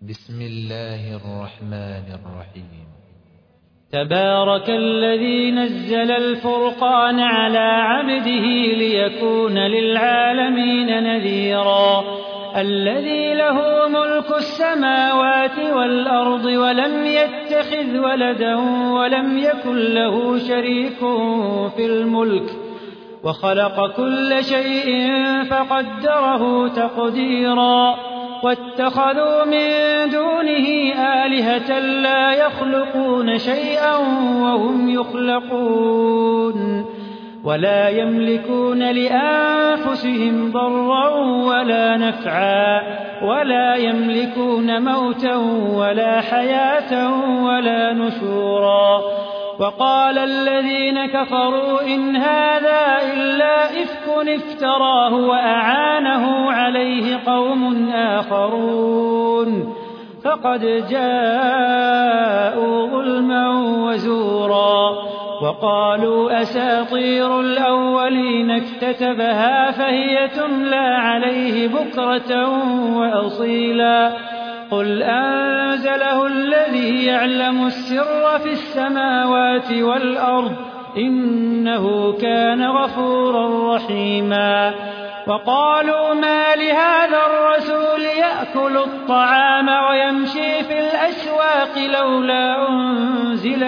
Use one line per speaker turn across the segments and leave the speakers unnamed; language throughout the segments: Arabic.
بسم الله الرحمن الرحيم.
تبارك الذي نزل الفرقان على عبده ليكون للعالمين نذيرا الذي له ملك السماوات والأرض ولم يتخذ ولدا ولم يكن له شريك في الملك وخلق كل شيء فقدره تقديرا واتخذوا من دونه آلهة لا يخلقون شيئا وهم يخلقون ولا يملكون لأنفسهم ضرا ولا نفعا ولا يملكون موتا ولا حياة ولا نشورا وقال الذين كفروا إن هذا إلا إفك افتراه وأعانه عليه قوم آخرون فقد جاءوا ظلما وزورا وقالوا أساطير الأولين اكتتبها فهي تملى عليه بكرة وأصيلا قل أنزله الذي يعلم السر في السماوات والأرض إنه كان غفورا رحيما وقالوا ما لهذا الرسول يأكل الطعام ويمشي في الأسواق لولا أنزل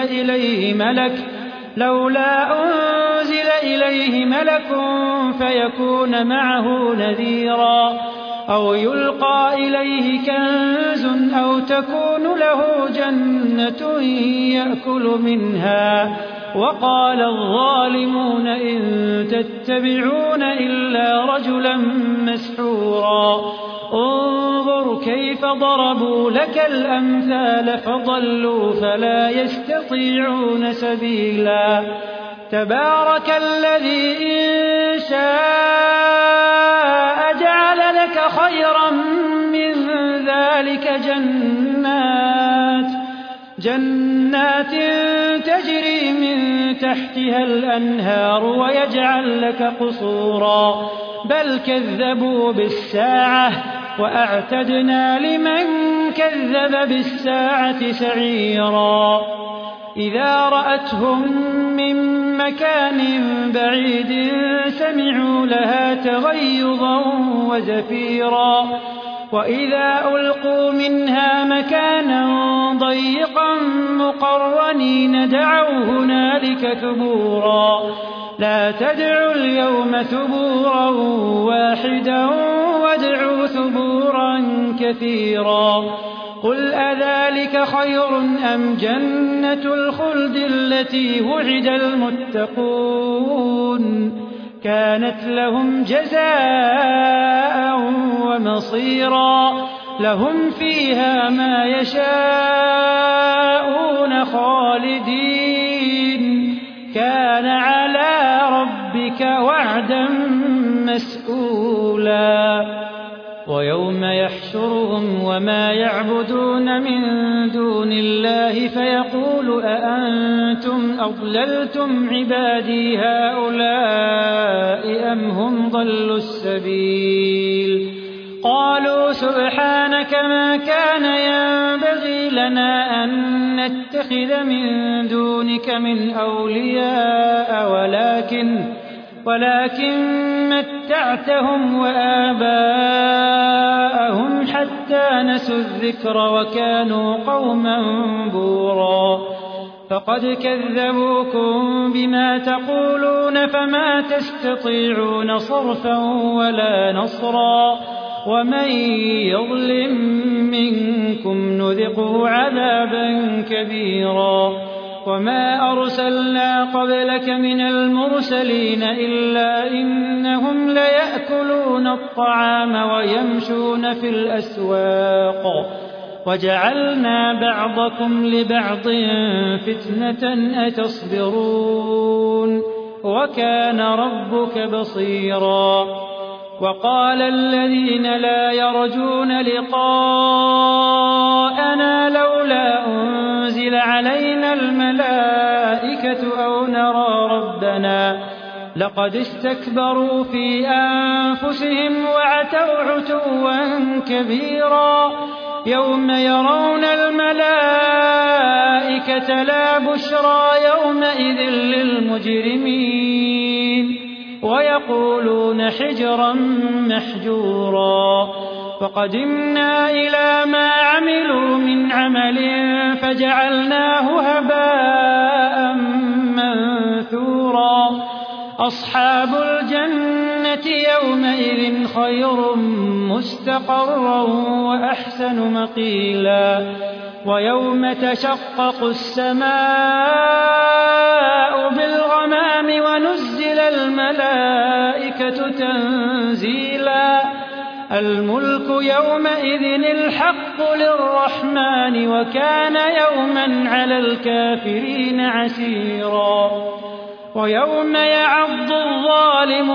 إليه ملك فيكون معه نذيرا أو يلقى إليه كنز أو تكون له جنة يأكل منها وقال الظالمون إن تتبعون إلا رجلا مسحورا انظر كيف ضربوا لك الأمثال فضلوا فلا يستطيعون سبيلا تبارك الذي إن شاء جعل لك خيرا من ذلك جنات تجري من تحتها الأنهار ويجعل لك قصورا بل كذبوا بالساعة وأعتدنا لمن كذب بالساعة سعيرا إذا رأتهم من مكان بعيد سمعوا لها تغيظا وزفيرا وإذا ألقوا منها مكانا ضيقا مقرنين دعوا هنالك ثبورا لا تدعوا اليوم ثبورا واحدا وادعوا ثبورا كثيرا قل أذلك خير أم جنة الخلد التي وعد المتقون كانت لهم جزاء ومصيرا لهم فيها ما يشاءون خالدين كان على ربك وعدا مسئولا ويوم يحشرهم وما يعبدون من دون الله فيقول أأنتم أضللتم عبادي هؤلاء أم هم ضلوا السبيل قالوا سبحانك ما كان ينبغي لنا أن نتخذ من دونك من أولياء ولكن متعتهم وآباءهم حتى نسوا الذكر وكانوا قوما بورا فقد كذبوكم بما تقولون فما تستطيعون صرفا ولا نصرا ومن يظلم منكم نذقه عذابا كبيرا وما أرسلنا قبلك من المرسلين إلا إنهم ليأكلون الطعام ويمشون في الأسواق وجعلنا بعضكم لبعض فتنة أتصبرون وكان ربك بصيرا وقال الذين لا يرجون لقاءنا لولا أنزل علينا الملائكة أو نرى ربنا لقد استكبروا في أنفسهم وعتوا عتوا كبيرا يوم يرون الملائكة لا بشرى يومئذ للمجرمين ويقولون حجرا محجورا وقدمنا إلى ما عملوا من عمل فجعلناه هباء منثورا أصحاب الجنة يومئذ خير مستقرا وأحسن مقيلا ويوم تشقق السماء بالغمام ونزل الملائكة تنزيلا الملك يومئذ الحق للرحمن وكان يوما على الكافرين عسيرا ويوم يعض الظالم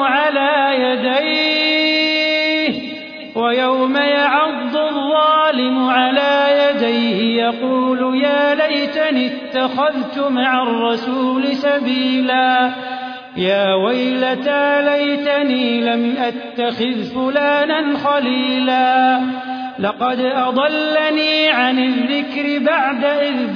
على يديه يقول يا ليتني اتخذت مع الرسول سبيلا يا ويلتى ليتني لم أتخذ فلانا خليلا لقد أضلني عن الذكر بعد إذ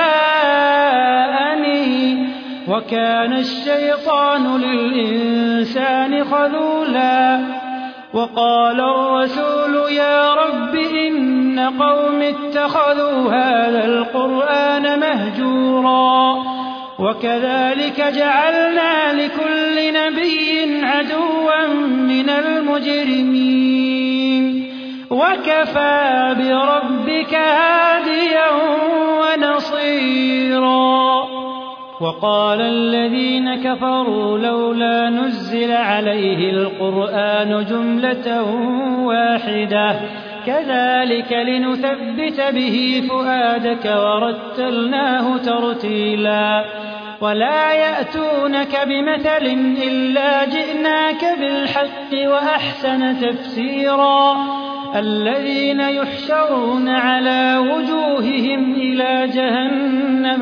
جاءني وكان الشيطان للإنسان خذولا وقال الرسول يا رب إن قوم اتخذوا هذا القرآن مهجورا وكذلك جعلنا لكل نبي عدوا من المجرمين وكفى بربك هاديا ونصيرا وقال الذين كفروا لولا نزل عليه القرآن جملة واحدة كذلك لنثبت به فؤادك ورتلناه ترتيلا ولا يأتونك بمثل إلا جئناك بالحق وأحسن تفسيرا الذين يحشرون على وجوههم إلى جهنم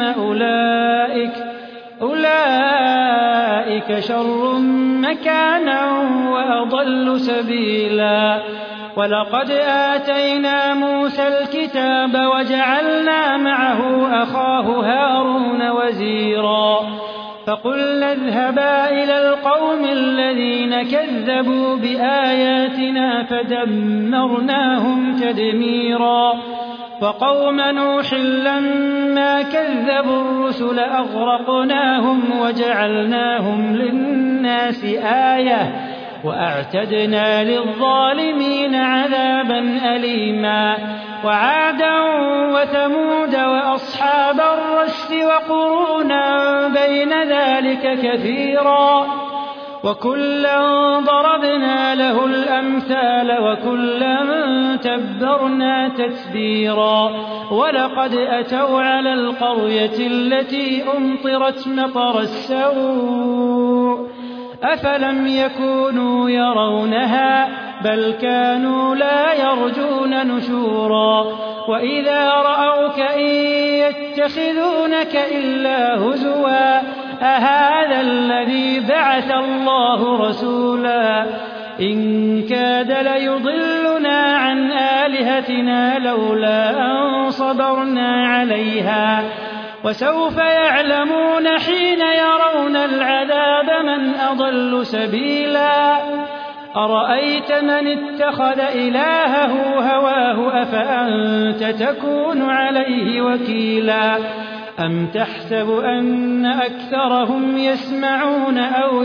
أولئك شر مكانا وأضل سبيلا ولقد آتينا موسى الكتاب وجعلنا معه أخاه هارون وزيرا فقلنا اذهبا إلى القوم الذين كذبوا بآياتنا فدمرناهم تدميرا وقوم نوح لما كذبوا الرسل أغرقناهم وجعلناهم للناس آية وأعتدنا للظالمين عذابا أليما وعادا وثمود وأصحاب الرس وقرونا بين ذلك كثيرا وكلا ضربنا له الأمثال وكلا تبرنا تتبيرا ولقد أتوا على القرية التي أمطرت مطر السوء أفلم يكونوا يرونها بل كانوا لا يرجون نشورا وإذا رأوك إن يتخذونك إلا هزوا أهذا الذي بعث الله رسولا إن كاد ليضلنا عن آلهتنا لولا أن صبرنا عليها وسوف يعلمون حين يرون العذاب من أضل سبيلا أرأيت من اتخذ إلهه هواه أفأنت تكون عليه وكيلا أم تحسب أن أكثرهم يسمعون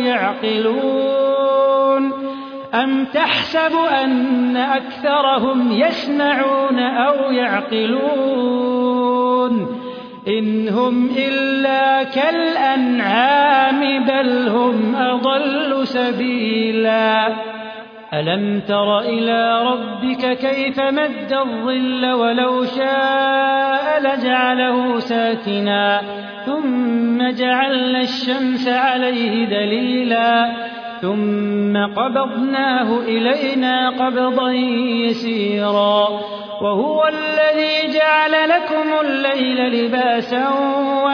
أو يعقلون إن هم إلا كالأنعام بل هم أضل سبيلا ألم تر إلى ربك كيف مد الظل ولو شاء لجعله ساكنا ثم جعلنا الشمس عليه دليلا ثم قبضناه إلينا قبضا يسيرا وهو الذي جعل لكم الليل لباسا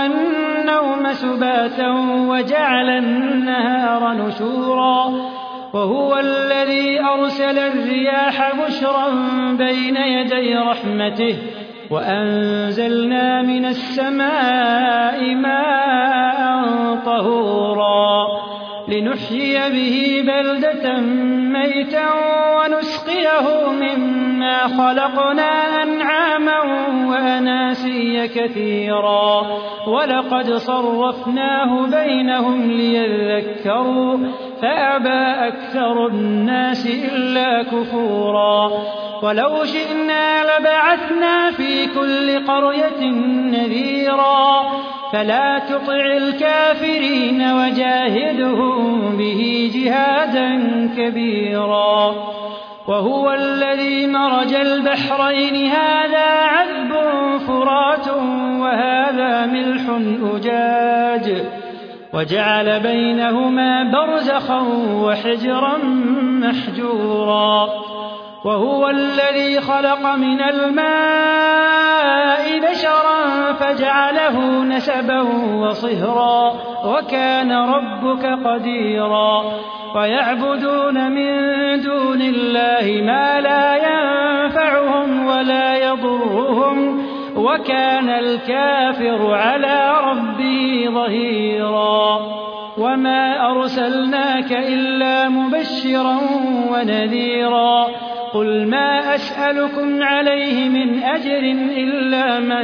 والنوم سباتا وجعل النهار نشورا وهو الذي أرسل الرياح بشرا بين يدي رحمته وأنزلنا من السماء ماء طهورا لنحيي به بلدة ميتا ونسقيه مما خلقنا أنعاما وأناسيا كثيرا ولقد صرفناه بينهم ليذكروا فأبى أكثر الناس إلا كفورا ولو شئنا لبعثنا في كل قرية نذيرا فلا تطع الكافرين وجاهدهم به جهادا كبيرا وهو الذي مرج البحرين هذا عذب فرات وهذا ملح أجاج وجعل بينهما برزخا وحجرا محجورا وهو الذي خلق من الماء بشرا فجعله نسبا وصهرا وكان ربك قديرا ويعبدون من دون الله ما لا ينفعهم ولا يضرهم وكان الكافر على ربه ظهيرا وما أرسلناك إلا مبشرا ونذيرا قل ما أسألكم عليه من أجر إلا من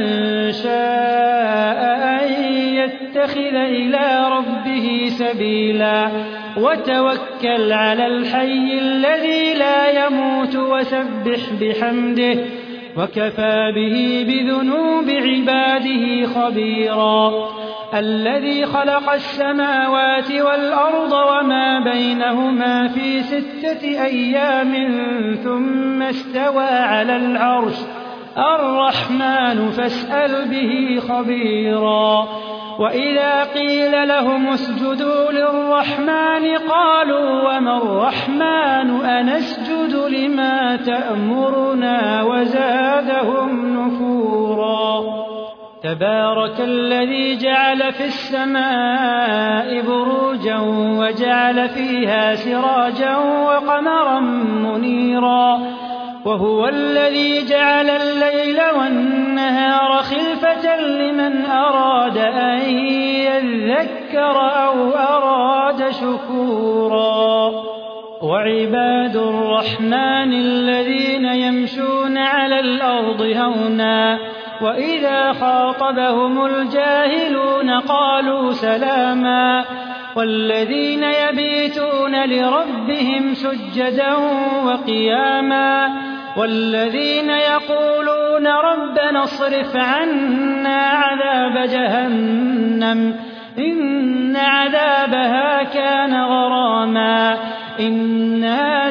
شاء أن يتخذ إلى ربه سبيلا وتوكل على الحي الذي لا يموت وسبح بحمده وكفى به بذنوب عباده خبيرا الذي خلق السماوات والأرض وما بينهما في 6 أيام ثم استوى على العرش الرحمن فاسأل به خبيرا وإذا قيل لهم اسجدوا للرحمن قالوا وما الرحمن أنسجد لما تأمرنا وزادهم نفورا تبارك الذي جعل في السماء بروجا وجعل فيها سراجا وقمرا منيرا وهو الذي جعل الليل والنهار خلفة لمن أراد أن يذكر أو أراد شكورا وعباد الرحمن الذين يمشون على الأرض هونا وإذا خاطبهم الجاهلون قالوا سلاما والذين يبيتون لربهم سجدا وقياما والذين يقولون ربنا اصرف عنا عذاب جهنم إن عذابها كان غراما إنها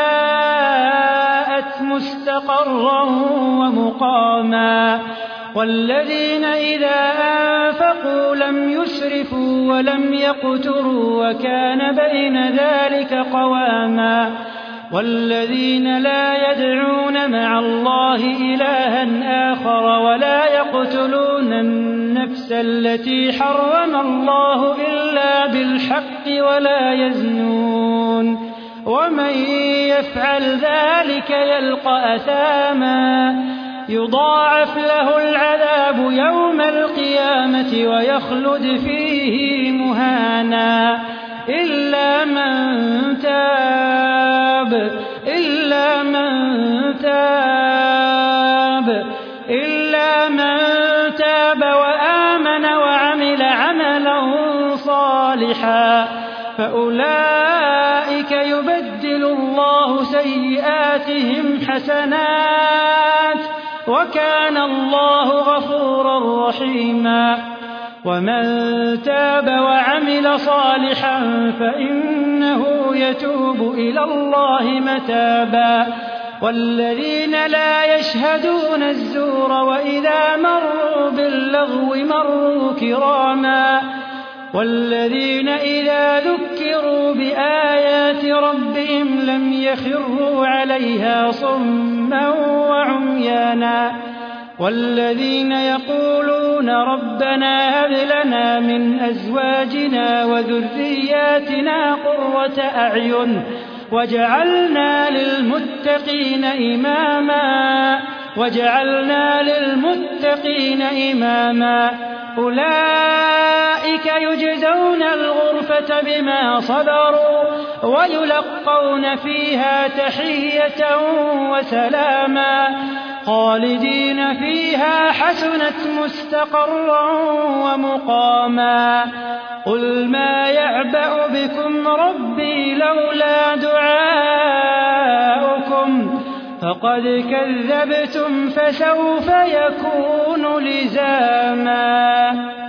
ساءت مستقرا ومقاما والذين إذا أنفقوا لم يسرفوا ولم يقتروا وكان بين ذلك قواما والذين لا يدعون مع الله إلها آخر ولا يقتلون النفس التي حرم الله إلا بالحق ولا يزنون ومن يفعل ذلك يلقى أثاما يضاعف له العذاب يوم القيامة ويخلد فيه مهانا إلا من تاب وآمن وعمل عملا صالحا فأولئك يبدل الله سيئاتهم حسنات وكان الله غفورا رحيما ومن تاب وعمل صالحا فإنه يتوب إلى الله متابا والذين لا يشهدون الزور وإذا مروا باللغو مروا كراما والذين إذا ذكروا بآيات ربهم لم يخروا عليها صما وعميانا والذين يقولون ربنا هب لنا من أزواجنا وذرياتنا قرة أعين وجعلنا للمتقين إماما أولئك يجزون الغرفة بما صبروا ويلقون فيها تحية وسلاما خالدين فيها حسنت مستقرا ومقاما قل ما يعبأ بكم ربي لولا دعاؤكم فقد كذبتم فسوف يكون لزاما